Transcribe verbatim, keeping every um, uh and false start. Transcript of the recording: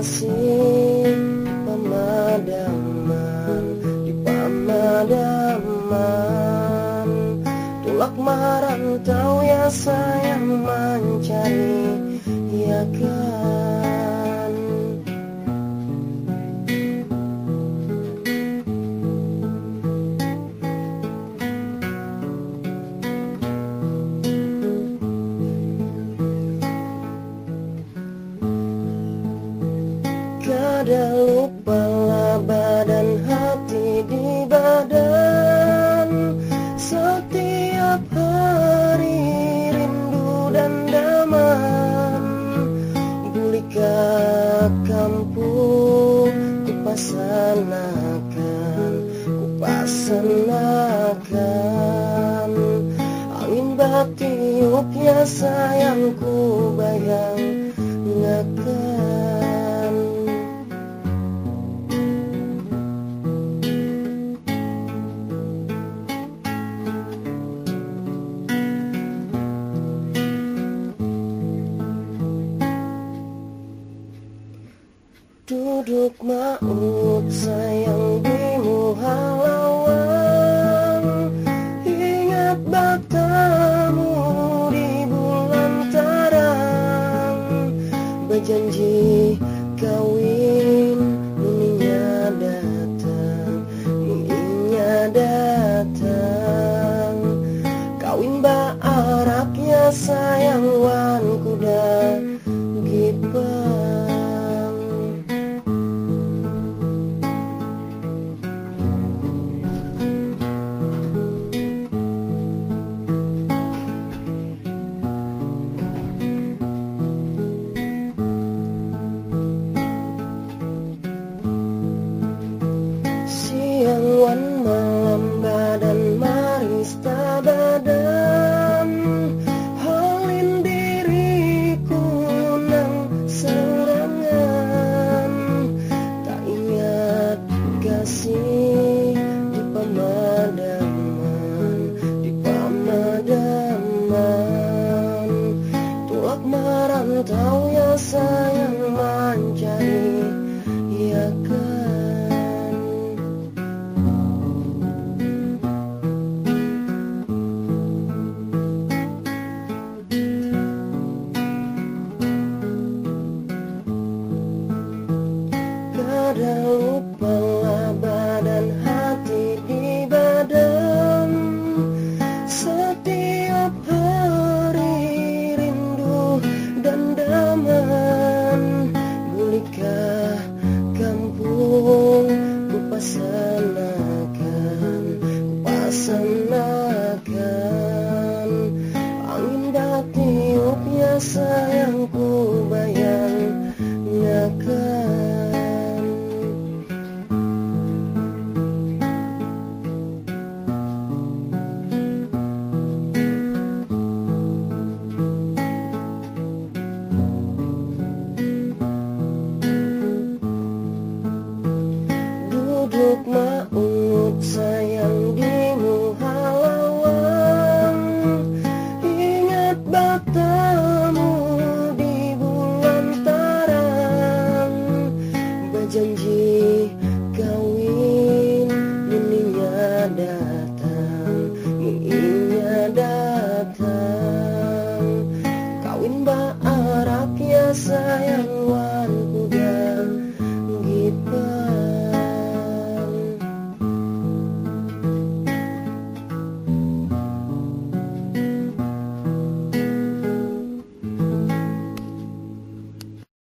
kasih pemadaman di pemadaman. Tulak merantau ya sayang mencari, ya kan? Kada lupalah badan hati di badan. Setiap hari rindu dan daman. Bulikah kampung kupasanakan, kupasanakan. Angin batiup ya sayangku bayang ngakan. Duduk maut sayang di muhalawang. Ingat batamu di bulan tarang. Berjanji kawin muninya datang, muninya datang. Kawin baaraknya sayang wan kuda gipang. Siang wan malam badan maris tabadan. Halin diriku nang serangan. Tak ingat kasih di pemadaman, di pemadaman. Tulak merantau ya sayang mencari, ya kan? Kada lupalah badan hati di badan. Setiap hari rindu dan daman. Bulikah kampung kupasanakan, kupasanakan. Angin batiup ya sayangku bayang ngakan.